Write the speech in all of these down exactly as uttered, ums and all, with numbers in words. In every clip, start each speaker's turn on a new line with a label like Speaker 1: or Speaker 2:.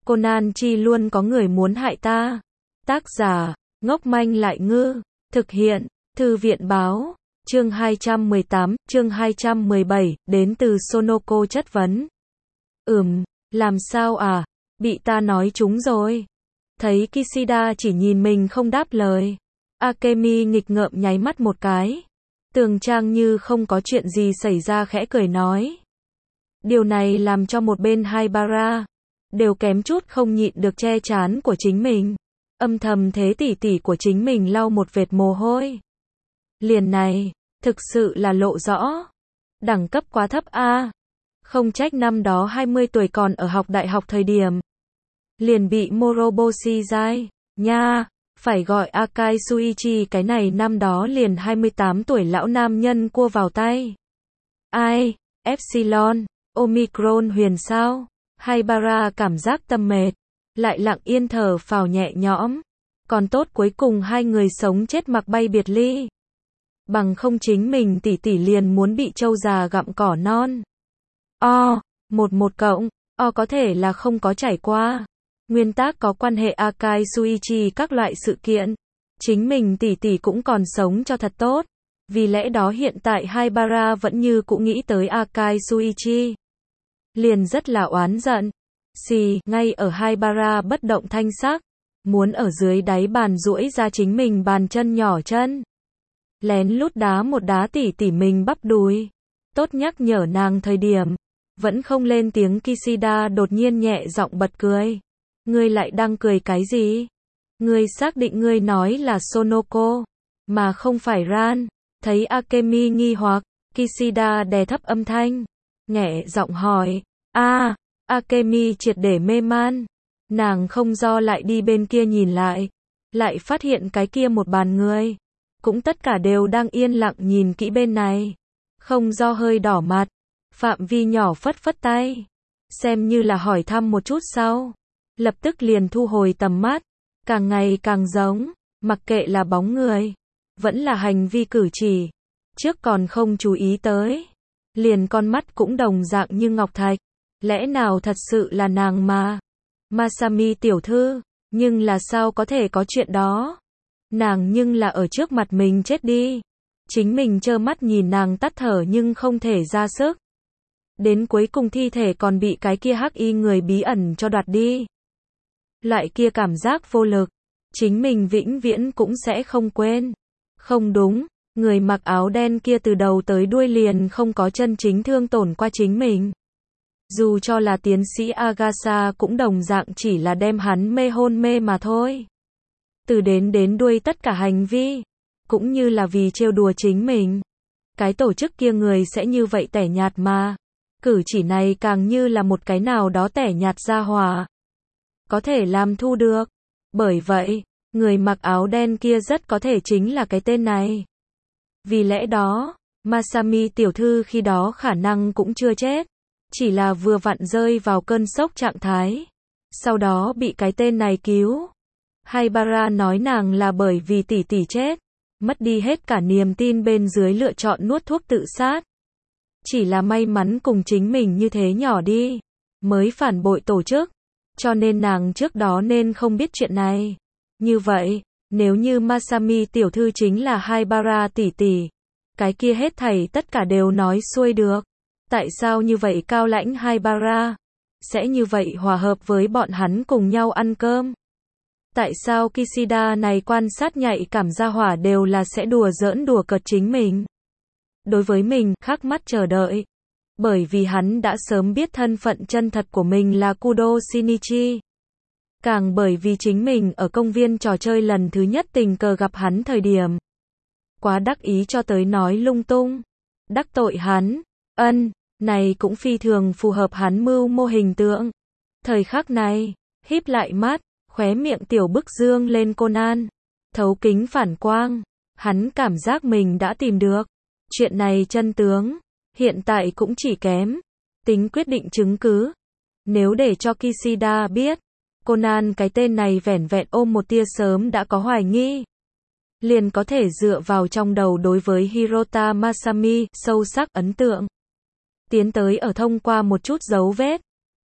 Speaker 1: Conan chi luôn có người muốn hại ta. Tác giả, ngốc manh lại ngư. Thực hiện, Thư viện báo. Chương hai trăm mười tám, chương hai trăm mười bảy, đến từ Sonoko chất vấn. Ừm, làm sao à? Bị ta nói trúng rồi. Thấy Kishida chỉ nhìn mình không đáp lời. Akemi nghịch ngợm nháy mắt một cái. Tường trang như không có chuyện gì xảy ra khẽ cười nói. Điều này làm cho một bên Haibara đều kém chút không nhịn được che chán của chính mình. Âm thầm thế tỷ tỷ của chính mình lau một vệt mồ hôi. Liền này, thực sự là lộ rõ. Đẳng cấp quá thấp a. Không trách năm đó hai mươi tuổi còn ở học đại học thời điểm. Liền bị Moroboshi dai, nha, phải gọi Akai Suichi cái này năm đó liền hai mươi tám tuổi lão nam nhân cua vào tay. Ai, Epsilon, Omicron huyền sao? Haibara cảm giác tâm mệt, lại lặng yên thở phào nhẹ nhõm. Còn tốt cuối cùng hai người sống chết mặc bay biệt ly. Bằng không chính mình tỷ tỷ liền muốn bị trâu già gặm cỏ non. O, một một cộng, O có thể là không có trải qua. Nguyên tác có quan hệ Akai Suichi các loại sự kiện. Chính mình tỷ tỷ cũng còn sống cho thật tốt. Vì lẽ đó hiện tại Haibara vẫn như cũng nghĩ tới Akai Suichi. Liền rất là oán giận. Xì, ngay ở Haibara bất động thanh sắc. Muốn ở dưới đáy bàn duỗi ra chính mình bàn chân nhỏ chân. Lén lút đá một đá tỉ tỉ mình bắp đùi. Tốt nhắc nhở nàng thời điểm. Vẫn không lên tiếng Kishida đột nhiên nhẹ giọng bật cười. Ngươi lại đang cười cái gì? Ngươi xác định ngươi nói là Sonoko, mà không phải Ran. Thấy Akemi nghi hoặc, Kishida đè thấp âm thanh. Nhẹ giọng hỏi. A, Akemi triệt để mê man. Nàng không do lại đi bên kia nhìn lại. Lại phát hiện cái kia một bàn người. Cũng tất cả đều đang yên lặng nhìn kỹ bên này. Không do hơi đỏ mặt. Phạm vi nhỏ phất phất tay. Xem như là hỏi thăm một chút sau. Lập tức liền thu hồi tầm mắt. Càng ngày càng giống. Mặc kệ là bóng người. Vẫn là hành vi cử chỉ. Trước còn không chú ý tới. Liền con mắt cũng đồng dạng như ngọc thạch. Lẽ nào thật sự là nàng mà. Masami tiểu thư. Nhưng là sao có thể có chuyện đó. Nàng nhưng là ở trước mặt mình chết đi. Chính mình trơ mắt nhìn nàng tắt thở nhưng không thể ra sức. Đến cuối cùng thi thể còn bị cái kia hắc y người bí ẩn cho đoạt đi. Loại kia cảm giác vô lực. Chính mình vĩnh viễn cũng sẽ không quên. Không đúng. Người mặc áo đen kia từ đầu tới đuôi liền không có chân chính thương tổn qua chính mình. Dù cho là tiến sĩ Agasa cũng đồng dạng chỉ là đem hắn mê hôn mê mà thôi. Từ đến đến đuôi tất cả hành vi, cũng như là vì trêu đùa chính mình. Cái tổ chức kia người sẽ như vậy tẻ nhạt mà. Cử chỉ này càng như là một cái nào đó tẻ nhạt ra hòa. Có thể làm thu được. Bởi vậy, người mặc áo đen kia rất có thể chính là cái tên này. Vì lẽ đó, Masami tiểu thư khi đó khả năng cũng chưa chết. Chỉ là vừa vặn rơi vào cơn sốc trạng thái. Sau đó bị cái tên này cứu. Haibara nói nàng là bởi vì tỷ tỷ chết. Mất đi hết cả niềm tin bên dưới lựa chọn nuốt thuốc tự sát. Chỉ là may mắn cùng chính mình như thế nhỏ đi. Mới phản bội tổ chức. Cho nên nàng trước đó nên không biết chuyện này. Như vậy, nếu như Masami tiểu thư chính là Haibara tỷ tỷ. Cái kia hết thảy tất cả đều nói xuôi được. Tại sao như vậy cao lãnh Haibara sẽ như vậy hòa hợp với bọn hắn cùng nhau ăn cơm? Tại sao Kishida này quan sát nhạy cảm gia hỏa đều là sẽ đùa giỡn đùa cợt chính mình? Đối với mình, khắc mắt chờ đợi. Bởi vì hắn đã sớm biết thân phận chân thật của mình là Kudo Shinichi. Càng bởi vì chính mình ở công viên trò chơi lần thứ nhất tình cờ gặp hắn thời điểm. Quá đắc ý cho tới nói lung tung. Đắc tội hắn. Ân, này cũng phi thường phù hợp hắn mưu mô hình tượng. Thời khắc này, híp lại mắt, khóe miệng tiểu bức dương lên Conan. Thấu kính phản quang. Hắn cảm giác mình đã tìm được. Chuyện này chân tướng. Hiện tại cũng chỉ kém. Tính quyết định chứng cứ. Nếu để cho Kishida biết. Conan cái tên này vẻn vẹn ôm một tia sớm đã có hoài nghi. Liền có thể dựa vào trong đầu đối với Hirota Masami sâu sắc ấn tượng. Tiến tới ở thông qua một chút dấu vết.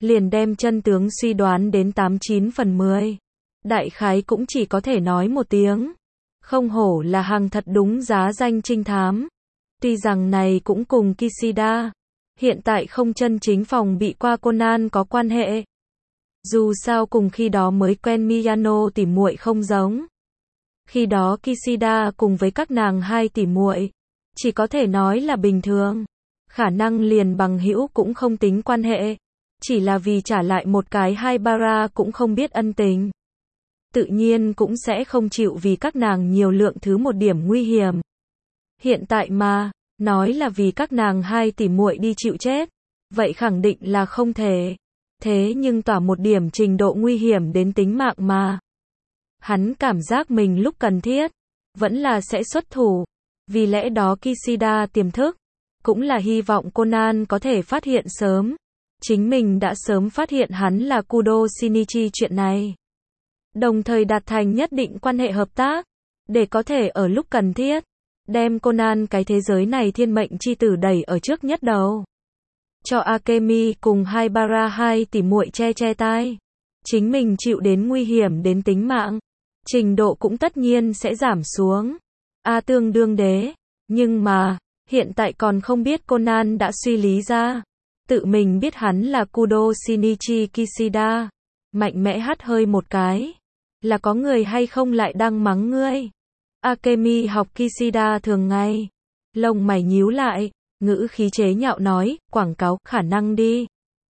Speaker 1: liền đem chân tướng suy đoán đến tám chín phần mười. Đại khái cũng chỉ có thể nói một tiếng. Không hổ là hàng thật đúng giá danh trinh thám. Tuy rằng này cũng cùng Kishida hiện tại không chân chính phòng bị qua Conan có quan hệ. Dù sao cùng khi đó mới quen Miyano tỉ muội không giống. Khi đó Kishida cùng với các nàng hai tỉ muội chỉ có thể nói là bình thường. Khả năng liền bằng hữu cũng không tính quan hệ. Chỉ là vì trả lại một cái Haibara cũng không biết ân tình. Tự nhiên cũng sẽ không chịu vì các nàng nhiều lượng thứ một điểm nguy hiểm. Hiện tại mà, nói là vì các nàng hai tỉ muội đi chịu chết. Vậy khẳng định là không thể. Thế nhưng tỏa một điểm trình độ nguy hiểm đến tính mạng mà. Hắn cảm giác mình lúc cần thiết, vẫn là sẽ xuất thủ. Vì lẽ đó Kishida tiềm thức, cũng là hy vọng Conan có thể phát hiện sớm. Chính mình đã sớm phát hiện hắn là Kudo Shinichi chuyện này. Đồng thời đạt thành nhất định quan hệ hợp tác, để có thể ở lúc cần thiết, đem Conan cái thế giới này thiên mệnh chi tử đẩy ở trước nhất đầu. Cho Akemi cùng Haibara hai tỉ muội che che tai. Chính mình chịu đến nguy hiểm đến tính mạng. Trình độ cũng tất nhiên sẽ giảm xuống. A tương đương đế. Nhưng mà, hiện tại còn không biết Conan đã suy lý ra. Tự mình biết hắn là Kudo Shinichi Kishida. Mạnh mẽ hắt hơi một cái. Là có người hay không lại đang mắng ngươi. Akemi học Kishida thường ngày. Lông mày nhíu lại. Ngữ khí chế nhạo nói, quảng cáo, khả năng đi.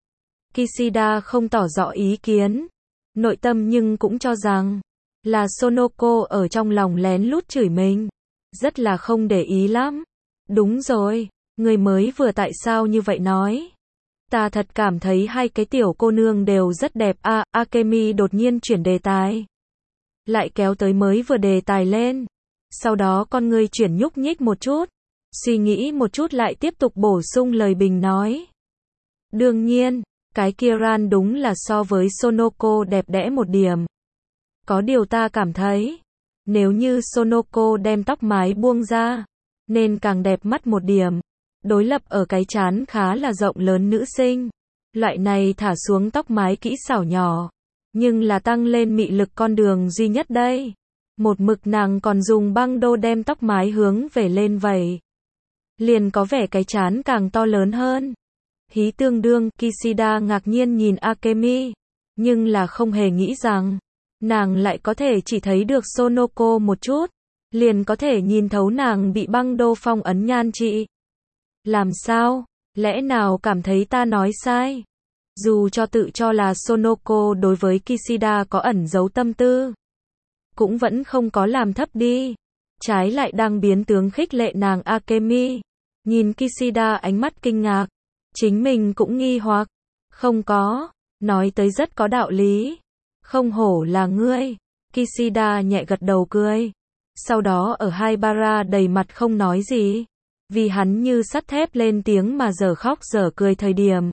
Speaker 1: Kishida không tỏ rõ ý kiến. Nội tâm nhưng cũng cho rằng, là Sonoko ở trong lòng lén lút chửi mình. Rất là không để ý lắm. Đúng rồi, người mới vừa tại sao như vậy nói. Ta thật cảm thấy hai cái tiểu cô nương đều rất đẹp a. À, Akemi đột nhiên chuyển đề tài. Lại kéo tới mới vừa đề tài lên. Sau đó con ngươi chuyển nhúc nhích một chút. Suy nghĩ một chút lại tiếp tục bổ sung lời bình nói. Đương nhiên, cái kia Ran đúng là so với Sonoko đẹp đẽ một điểm. Có điều ta cảm thấy, nếu như Sonoko đem tóc mái buông ra, nên càng đẹp mắt một điểm. Đối lập ở cái trán khá là rộng lớn nữ sinh. Loại này thả xuống tóc mái kỹ xảo nhỏ, nhưng là tăng lên mị lực con đường duy nhất đây. Một mực nàng còn dùng băng đô đem tóc mái hướng về lên vẩy. Liền có vẻ cái trán càng to lớn hơn. Hí tương đương, Kishida ngạc nhiên nhìn Akemi, nhưng là không hề nghĩ rằng, nàng lại có thể chỉ thấy được Sonoko một chút, liền có thể nhìn thấu nàng bị băng đô phong ấn nhan trị. Làm sao? Lẽ nào cảm thấy ta nói sai? Dù cho tự cho là Sonoko đối với Kishida có ẩn giấu tâm tư, cũng vẫn không có làm thấp đi. Trái lại đang biến tướng khích lệ nàng Akemi. Nhìn Kishida ánh mắt kinh ngạc. Chính mình cũng nghi hoặc. Không có. Nói tới rất có đạo lý. Không hổ là ngươi. Kishida nhẹ gật đầu cười. Sau đó ở Haibara đầy mặt không nói gì. Vì hắn như sắt thép lên tiếng mà dở khóc dở cười thời điểm.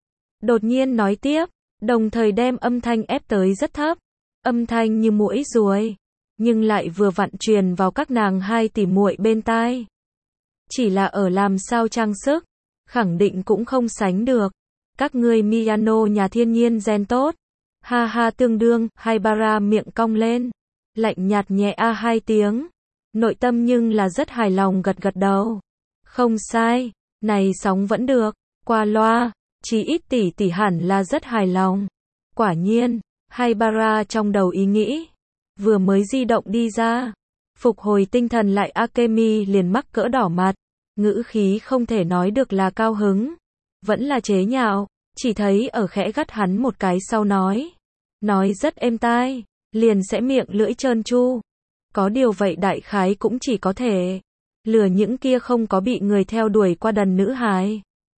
Speaker 1: Đột nhiên nói tiếp. Đồng thời đem âm thanh ép tới rất thấp. Âm thanh như muỗi ruồi. Nhưng lại vừa vặn truyền vào các nàng hai tỉ muội bên tai. Chỉ là ở làm sao trang sức, khẳng định cũng không sánh được. Các ngươi Miyano nhà thiên nhiên gen tốt. Ha ha tương đương, Haibara miệng cong lên. Lạnh nhạt nhẹ a hai tiếng. Nội tâm nhưng là rất hài lòng gật gật đầu. Không sai, này sóng vẫn được. Qua loa, chỉ ít tỷ tỷ hẳn là rất hài lòng. Quả nhiên, Haibara trong đầu ý nghĩ. Vừa mới di động đi ra. Phục hồi tinh thần lại Akemi liền mắc cỡ đỏ mặt. Ngữ khí không thể nói được là cao hứng. Vẫn là chế nhạo. Chỉ thấy ở khẽ gắt hắn một cái sau nói. Nói rất êm tai. Liền sẽ miệng lưỡi trơn tru. Có điều vậy đại khái cũng chỉ có thể. Lừa những kia không có bị người theo đuổi qua đần nữ hài.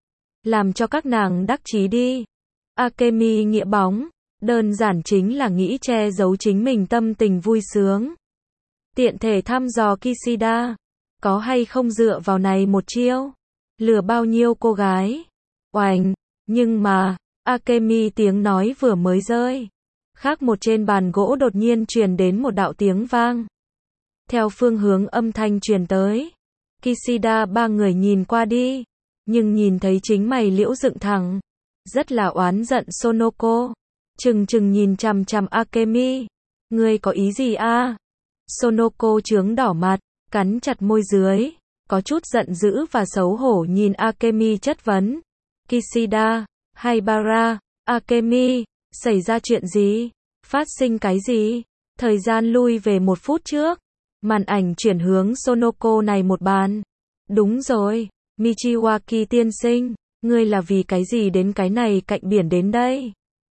Speaker 1: Làm cho các nàng đắc chí đi. Akemi nghĩa bóng. Đơn giản chính là nghĩ che giấu chính mình tâm tình vui sướng. Tiện thể thăm dò Kishida. Có hay không dựa vào này một chiêu. Lừa bao nhiêu cô gái. Oành. Nhưng mà, Akemi tiếng nói vừa mới rơi. Khác một trên bàn gỗ đột nhiên truyền đến một đạo tiếng vang. Theo phương hướng âm thanh truyền tới. Kishida ba người nhìn qua đi. Nhưng nhìn thấy chính mày liễu dựng thẳng. rất là oán giận Sonoko. Chừng chừng nhìn chằm chằm Akemi. Ngươi có ý gì a? Sonoko trướng đỏ mặt, cắn chặt môi dưới, có chút giận dữ và xấu hổ nhìn Akemi chất vấn. Kishida, Haibara, Akemi, xảy ra chuyện gì? Phát sinh cái gì? Thời gian lui về một phút trước. Màn ảnh chuyển hướng Sonoko này một bàn. Đúng rồi, Michiwaki tiên sinh, ngươi là vì cái gì đến cái này cạnh biển đến đây?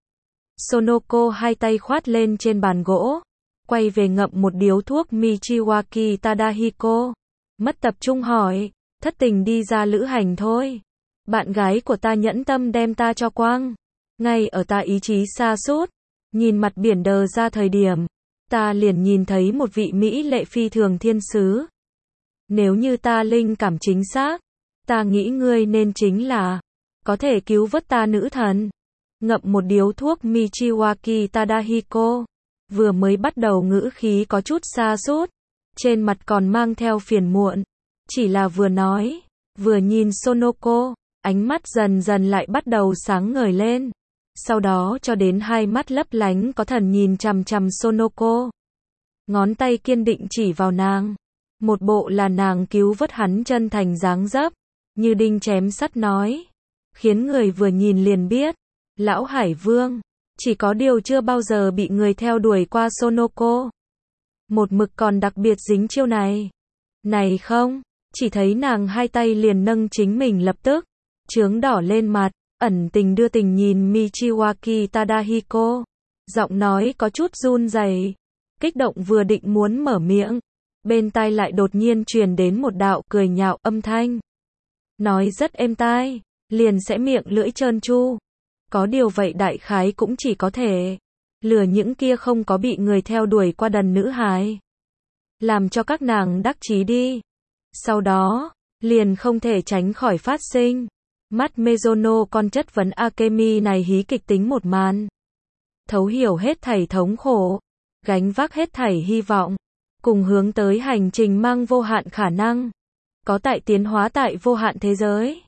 Speaker 1: Sonoko hai tay khoát lên trên bàn gỗ, quay về ngậm một điếu thuốc Michiwaki Tadahiko. Mất tập trung hỏi, thất tình đi ra lữ hành thôi. Bạn gái của ta nhẫn tâm đem ta cho quăng. Ngay ở ta ý chí sa sút, nhìn mặt biển đờ ra thời điểm, ta liền nhìn thấy một vị mỹ lệ phi thường thiên sứ. Nếu như ta linh cảm chính xác, ta nghĩ ngươi nên chính là có thể cứu vớt ta nữ thần. Ngậm một điếu thuốc Michiwaki Tadahiko, vừa mới bắt đầu ngữ khí có chút sa sút, trên mặt còn mang theo phiền muộn. Chỉ là vừa nói, vừa nhìn Sonoko, ánh mắt dần dần lại bắt đầu sáng ngời lên. Sau đó cho đến hai mắt lấp lánh có thần nhìn chằm chằm Sonoko. Ngón tay kiên định chỉ vào nàng. Một bộ là nàng cứu vớt hắn chân thành dáng dấp, như đinh chém sắt nói. Khiến người vừa nhìn liền biết, lão Hải Vương, chỉ có điều chưa bao giờ bị người theo đuổi qua Sonoko. Một mực còn đặc biệt dính chiêu này. Này không, chỉ thấy nàng hai tay liền nâng chính mình lập tức, chướng đỏ lên mặt, ẩn tình đưa tình nhìn Michiwaki Tadahiko. Giọng nói có chút run rẩy, kích động vừa định muốn mở miệng, bên tai lại đột nhiên truyền đến một đạo cười nhạo âm thanh. Nói rất êm tai, liền sẽ miệng lưỡi trơn tru. Có điều vậy đại khái cũng chỉ có thể lừa những kia không có bị người theo đuổi qua đần nữ hài. Làm cho các nàng đắc chí đi. Sau đó, liền không thể tránh khỏi phát sinh. Mắt Mizuno con chất vấn Akemi này hí kịch tính một màn. Thấu hiểu hết thảy thống khổ, gánh vác hết thảy hy vọng, cùng hướng tới hành trình mang vô hạn khả năng. Có tại tiến hóa tại vô hạn thế giới.